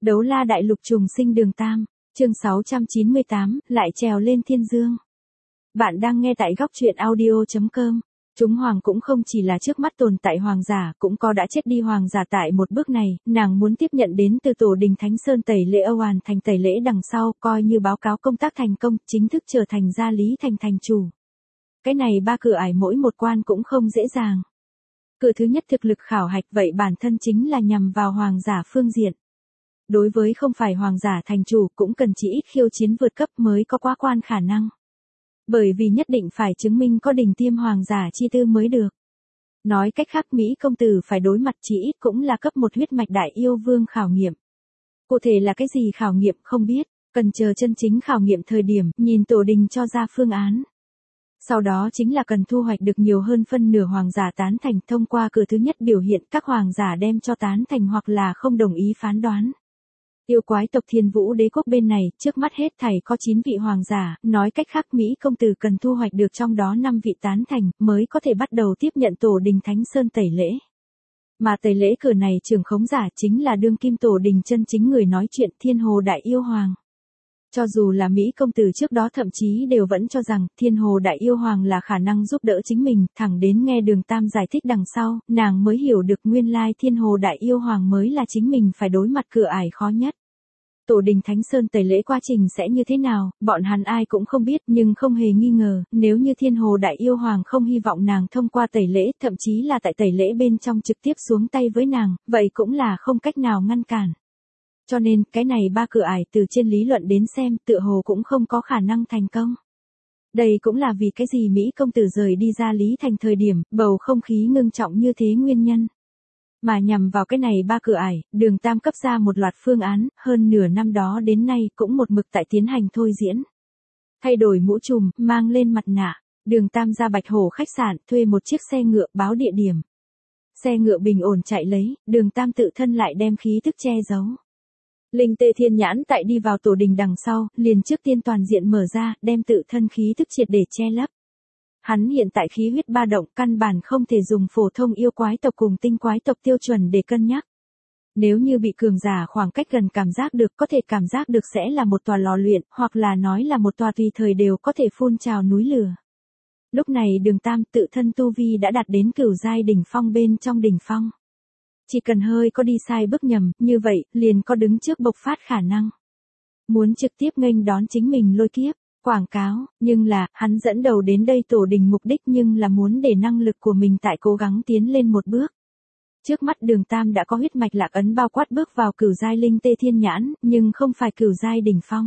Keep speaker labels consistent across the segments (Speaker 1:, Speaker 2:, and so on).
Speaker 1: Đấu la đại lục trùng sinh đường Tam, chương 698, lại trèo lên thiên dương. Bạn đang nghe tại góc truyện audio.com. Chúng hoàng cũng không chỉ là trước mắt tồn tại hoàng giả, cũng có đã chết đi hoàng giả tại một bước này, nàng muốn tiếp nhận đến từ tổ đình Thánh Sơn tẩy lễ hoàn thành tẩy lễ đằng sau, coi như báo cáo công tác thành công, chính thức trở thành gia lý thành thành chủ. Cái này 3 cửa ải mỗi một quan cũng không dễ dàng. Cửa thứ nhất thực lực khảo hạch, vậy bản thân chính là nhằm vào hoàng giả phương diện. Đối với không phải hoàng giả thành chủ cũng cần chỉ ít khiêu chiến vượt cấp mới có quá quan khả năng. Bởi vì nhất định phải chứng minh có đỉnh tiêm hoàng giả chi tư mới được. Nói cách khác Mỹ công tử phải đối mặt chỉ ít cũng là cấp 1 huyết mạch đại yêu vương khảo nghiệm. Cụ thể là cái gì khảo nghiệm không biết, cần chờ chân chính khảo nghiệm thời điểm nhìn tổ đình cho ra phương án. Sau đó chính là cần thu hoạch được nhiều hơn phân nửa hoàng giả tán thành, thông qua cửa thứ nhất biểu hiện các hoàng giả đem cho tán thành hoặc là không đồng ý phán đoán. Yêu quái tộc Thiên Vũ Đế quốc bên này, trước mắt hết thảy có 9 vị hoàng giả, nói cách khác Mỹ công tử cần thu hoạch được trong đó 5 vị tán thành, mới có thể bắt đầu tiếp nhận tổ đình Thánh Sơn tẩy lễ. Mà tẩy lễ cửa này trưởng khống giả chính là đương kim tổ đình chân chính người nói chuyện Thiên Hồ Đại Yêu Hoàng. Cho dù là Mỹ công tử trước đó thậm chí đều vẫn cho rằng Thiên Hồ Đại Yêu Hoàng là khả năng giúp đỡ chính mình, thẳng đến nghe Đường Tam giải thích đằng sau, nàng mới hiểu được nguyên lai Thiên Hồ Đại Yêu Hoàng mới là chính mình phải đối mặt cửa ải khó nhất. Tổ đình Thánh Sơn tẩy lễ quá trình sẽ như thế nào, bọn hắn ai cũng không biết, nhưng không hề nghi ngờ, nếu như Thiên Hồ Đại Yêu Hoàng không hy vọng nàng thông qua tẩy lễ, thậm chí là tại tẩy lễ bên trong trực tiếp xuống tay với nàng, vậy cũng là không cách nào ngăn cản. Cho nên, cái này 3 cửa ải từ trên lý luận đến xem, tựa hồ cũng không có khả năng thành công. Đây cũng là vì cái gì Mỹ công tử rời đi ra Lý Thành thời điểm, bầu không khí ngưng trọng như thế nguyên nhân. Mà nhằm vào cái này 3 cửa ải, Đường Tam cấp ra một loạt phương án, hơn nửa năm đó đến nay cũng một mực tại tiến hành thôi diễn. Thay đổi mũ trùm, mang lên mặt nạ, Đường Tam ra Bạch Hổ khách sạn, thuê một chiếc xe ngựa báo địa điểm. Xe ngựa bình ổn chạy lấy, Đường Tam tự thân lại đem khí tức che giấu. Linh Tê Thiên Nhãn tại đi vào tổ đình đằng sau, liền trước tiên toàn diện mở ra, đem tự thân khí tức triệt để che lấp. Hắn hiện tại khí huyết ba động, căn bản không thể dùng phổ thông yêu quái tộc cùng tinh quái tộc tiêu chuẩn để cân nhắc. Nếu như bị cường giả khoảng cách gần cảm giác được, có thể cảm giác được sẽ là một tòa lò luyện, hoặc là nói là một tòa tùy thời đều có thể phun trào núi lửa. Lúc này Đường Tam tự thân tu vi đã đạt đến cửu giai đỉnh phong bên trong đỉnh phong. Chỉ cần hơi có đi sai bước nhầm, như vậy, liền có đứng trước bộc phát khả năng. Muốn trực tiếp nghênh đón chính mình lôi kiếp, quảng cáo, nhưng là, hắn dẫn đầu đến đây tổ đình mục đích nhưng là muốn để năng lực của mình tại cố gắng tiến lên một bước. Trước mắt Đường Tam đã có huyết mạch lạc ấn bao quát bước vào cửu giai Linh Tê Thiên Nhãn, nhưng không phải cửu giai đỉnh phong.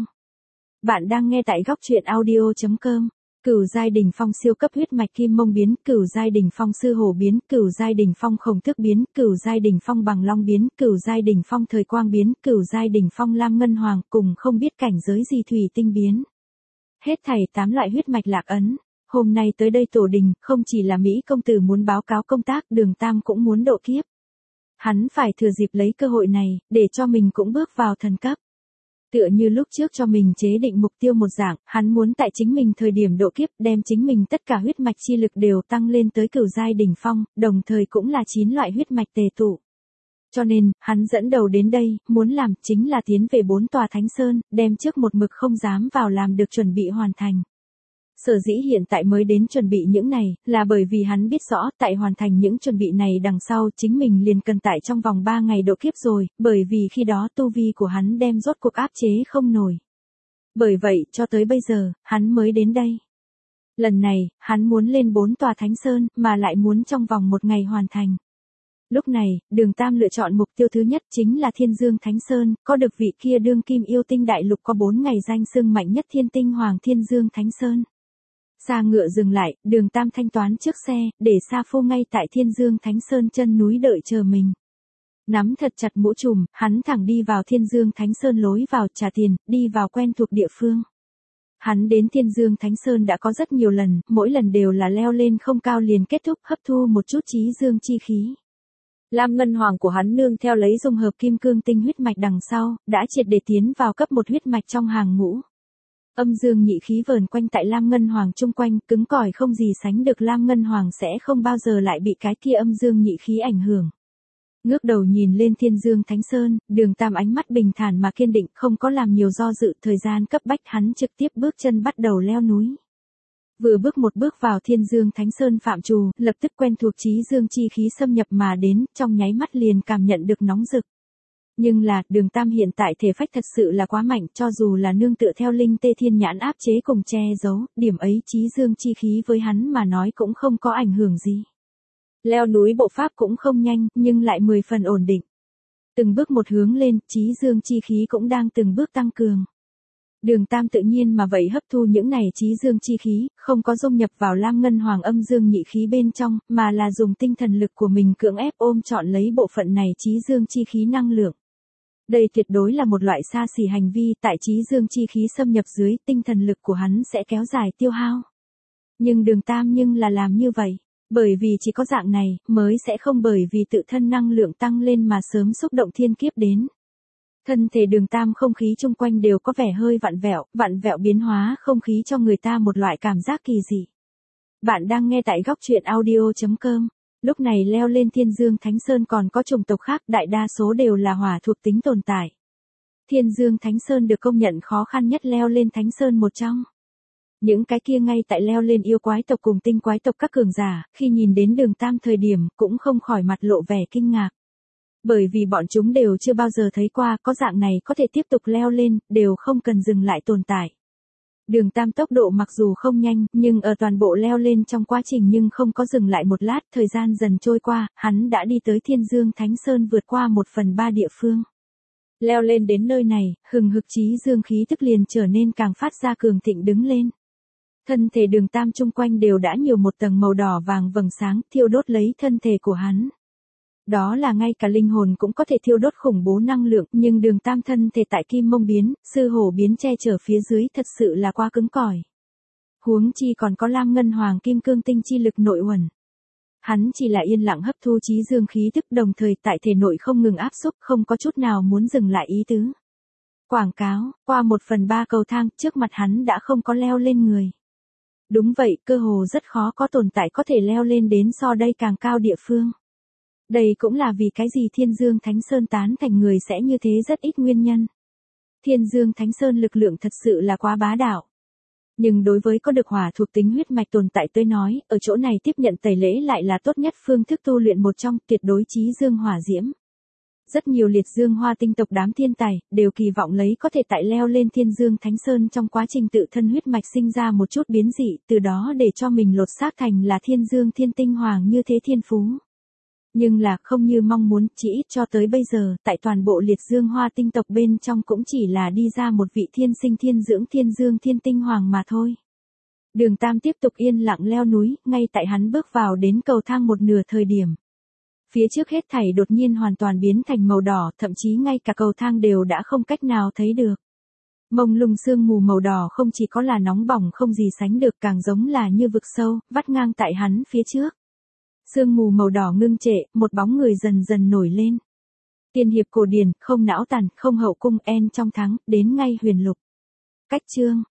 Speaker 1: Bạn đang nghe tại góc truyện audio.com. Cửu giai đỉnh phong siêu cấp huyết mạch Kim Mông biến, cửu giai đỉnh phong Sư Hổ biến, cửu giai đỉnh phong Khổng Tước biến, cửu giai đỉnh phong Bằng Long biến, cửu giai đỉnh phong Thời Quang biến, cửu giai đỉnh phong Lam Ngân Hoàng, cùng không biết cảnh giới gì Thủy Tinh biến. Hết thảy 8 loại huyết mạch lạc ấn. Hôm nay tới đây tổ đình, không chỉ là Mỹ công tử muốn báo cáo công tác, Đường Tam cũng muốn độ kiếp. Hắn phải thừa dịp lấy cơ hội này, để cho mình cũng bước vào thần cấp. Tựa như lúc trước cho mình chế định mục tiêu một dạng, hắn muốn tại chính mình thời điểm độ kiếp đem chính mình tất cả huyết mạch chi lực đều tăng lên tới cửu giai đỉnh phong, đồng thời cũng là 9 loại huyết mạch tề tụ. Cho nên, hắn dẫn đầu đến đây, muốn làm chính là tiến về 4 tòa Thánh Sơn, đem trước một mực không dám vào làm được chuẩn bị hoàn thành. Sở dĩ hiện tại mới đến chuẩn bị những này, là bởi vì hắn biết rõ tại hoàn thành những chuẩn bị này đằng sau chính mình liền cần tại trong vòng 3 ngày độ kiếp rồi, bởi vì khi đó tu vi của hắn đem rốt cuộc áp chế không nổi. Bởi vậy, cho tới bây giờ, hắn mới đến đây. Lần này, hắn muốn lên 4 tòa Thánh Sơn, mà lại muốn trong vòng 1 ngày hoàn thành. Lúc này, Đường Tam lựa chọn mục tiêu thứ nhất chính là Thiên Dương Thánh Sơn, có được vị kia đương kim yêu tinh đại lục có 4 ngày danh xưng mạnh nhất Thiên Tinh Hoàng Thiên Dương Thánh Sơn. Xa ngựa dừng lại, Đường Tam thanh toán trước xe, để Sa Phu ngay tại Thiên Dương Thánh Sơn chân núi đợi chờ mình. Nắm thật chặt mũ trùm, hắn thẳng đi vào Thiên Dương Thánh Sơn lối vào trả tiền, đi vào quen thuộc địa phương. Hắn đến Thiên Dương Thánh Sơn đã có rất nhiều lần, mỗi lần đều là leo lên không cao liền kết thúc hấp thu một chút trí dương chi khí. Lam Ngân Hoàng của hắn nương theo lấy dung hợp kim cương tinh huyết mạch đằng sau, đã triệt để tiến vào cấp 1 huyết mạch trong hàng ngũ. Âm dương nhị khí vờn quanh tại Lam Ngân Hoàng chung quanh, cứng cỏi không gì sánh được, Lam Ngân Hoàng sẽ không bao giờ lại bị cái kia âm dương nhị khí ảnh hưởng. Ngước đầu nhìn lên Thiên Dương Thánh Sơn, Đường Tam ánh mắt bình thản mà kiên định, không có làm nhiều do dự, thời gian cấp bách hắn trực tiếp bước chân bắt đầu leo núi. Vừa bước một bước vào Thiên Dương Thánh Sơn phạm trù, lập tức quen thuộc chí dương chi khí xâm nhập mà đến, trong nháy mắt liền cảm nhận được nóng rực. Nhưng là, Đường Tam hiện tại thể phách thật sự là quá mạnh, cho dù là nương tựa theo linh tê thiên nhãn áp chế cùng che giấu, điểm ấy chí dương chi khí với hắn mà nói cũng không có ảnh hưởng gì. Leo núi bộ pháp cũng không nhanh, nhưng lại 10 phần ổn định. Từng bước một hướng lên, chí dương chi khí cũng đang từng bước tăng cường. Đường Tam tự nhiên mà vậy hấp thu những này chí dương chi khí, không có dung nhập vào lam ngân hoàng âm dương nhị khí bên trong, mà là dùng tinh thần lực của mình cưỡng ép ôm trọn lấy bộ phận này chí dương chi khí năng lượng. Đây tuyệt đối là một loại xa xỉ hành vi, tại chí dương chi khí xâm nhập dưới, tinh thần lực của hắn sẽ kéo dài tiêu hao. Nhưng Đường Tam là làm như vậy, bởi vì chỉ có dạng này, mới sẽ không bởi vì tự thân năng lượng tăng lên mà sớm xúc động thiên kiếp đến. Thân thể Đường Tam không khí chung quanh đều có vẻ hơi vặn vẹo biến hóa không khí cho người ta một loại cảm giác kỳ dị. Bạn đang nghe tại góc truyện audio.com. Lúc này leo lên Thiên Dương Thánh Sơn còn có chủng tộc khác, đại đa số đều là hỏa thuộc tính tồn tại. Thiên Dương Thánh Sơn được công nhận khó khăn nhất leo lên Thánh Sơn một trong. Những cái kia ngay tại leo lên yêu quái tộc cùng tinh quái tộc các cường giả, khi nhìn đến Đường Tam thời điểm, cũng không khỏi mặt lộ vẻ kinh ngạc. Bởi vì bọn chúng đều chưa bao giờ thấy qua có dạng này có thể tiếp tục leo lên, đều không cần dừng lại tồn tại. Đường Tam tốc độ mặc dù không nhanh, nhưng ở toàn bộ leo lên trong quá trình nhưng không có dừng lại một lát, thời gian dần trôi qua, hắn đã đi tới Thiên Dương Thánh Sơn vượt qua 1/3 địa phương. Leo lên đến nơi này, hừng hực chí dương khí tức liền trở nên càng phát ra cường thịnh đứng lên. Thân thể Đường Tam chung quanh đều đã nhiều một tầng màu đỏ vàng vầng sáng, thiêu đốt lấy thân thể của hắn. Đó là ngay cả linh hồn cũng có thể thiêu đốt khủng bố năng lượng, nhưng Đường Tam thân thể tại kim mông biến, sư hổ biến che chở phía dưới thật sự là quá cứng cỏi. Huống chi còn có lam ngân hoàng kim cương tinh chi lực nội uẩn. Hắn chỉ là yên lặng hấp thu chí dương khí tức, đồng thời tại thể nội không ngừng áp xúc, không có chút nào muốn dừng lại ý tứ. Quảng cáo, qua 1/3 cầu thang, trước mặt hắn đã không có leo lên người. Đúng vậy, cơ hồ rất khó có tồn tại có thể leo lên đến so đây càng cao địa phương. Đây cũng là vì cái gì Thiên Dương Thánh Sơn tán thành người sẽ như thế rất ít nguyên nhân. Thiên Dương Thánh Sơn lực lượng thật sự là quá bá đạo. Nhưng đối với có được hỏa thuộc tính huyết mạch tồn tại tôi nói, ở chỗ này tiếp nhận tẩy lễ lại là tốt nhất phương thức tu luyện một trong, tuyệt đối chí dương hỏa diễm. Rất nhiều liệt dương hoa tinh tộc đám thiên tài, đều kỳ vọng lấy có thể tại leo lên Thiên Dương Thánh Sơn trong quá trình tự thân huyết mạch sinh ra một chút biến dị, từ đó để cho mình lột xác thành là Thiên Dương Thiên Tinh Hoàng như thế thiên phú. Nhưng là không như mong muốn, chỉ ít cho tới bây giờ, tại toàn bộ liệt dương hoa tinh tộc bên trong cũng chỉ là đi ra một vị thiên sinh thiên dưỡng Thiên Dương Thiên Tinh Hoàng mà thôi. Đường Tam tiếp tục yên lặng leo núi, ngay tại hắn bước vào đến cầu thang một nửa thời điểm. Phía trước hết thảy đột nhiên hoàn toàn biến thành màu đỏ, thậm chí ngay cả cầu thang đều đã không cách nào thấy được. Mông lung sương mù màu đỏ không chỉ có là nóng bỏng không gì sánh được, càng giống là như vực sâu, vắt ngang tại hắn phía trước. Sương mù màu đỏ ngưng trệ, một bóng người dần dần nổi lên. Tiên hiệp cổ điển, không não tàn, không hậu cung, en trong thắng, đến ngay huyền lục. Cách chương.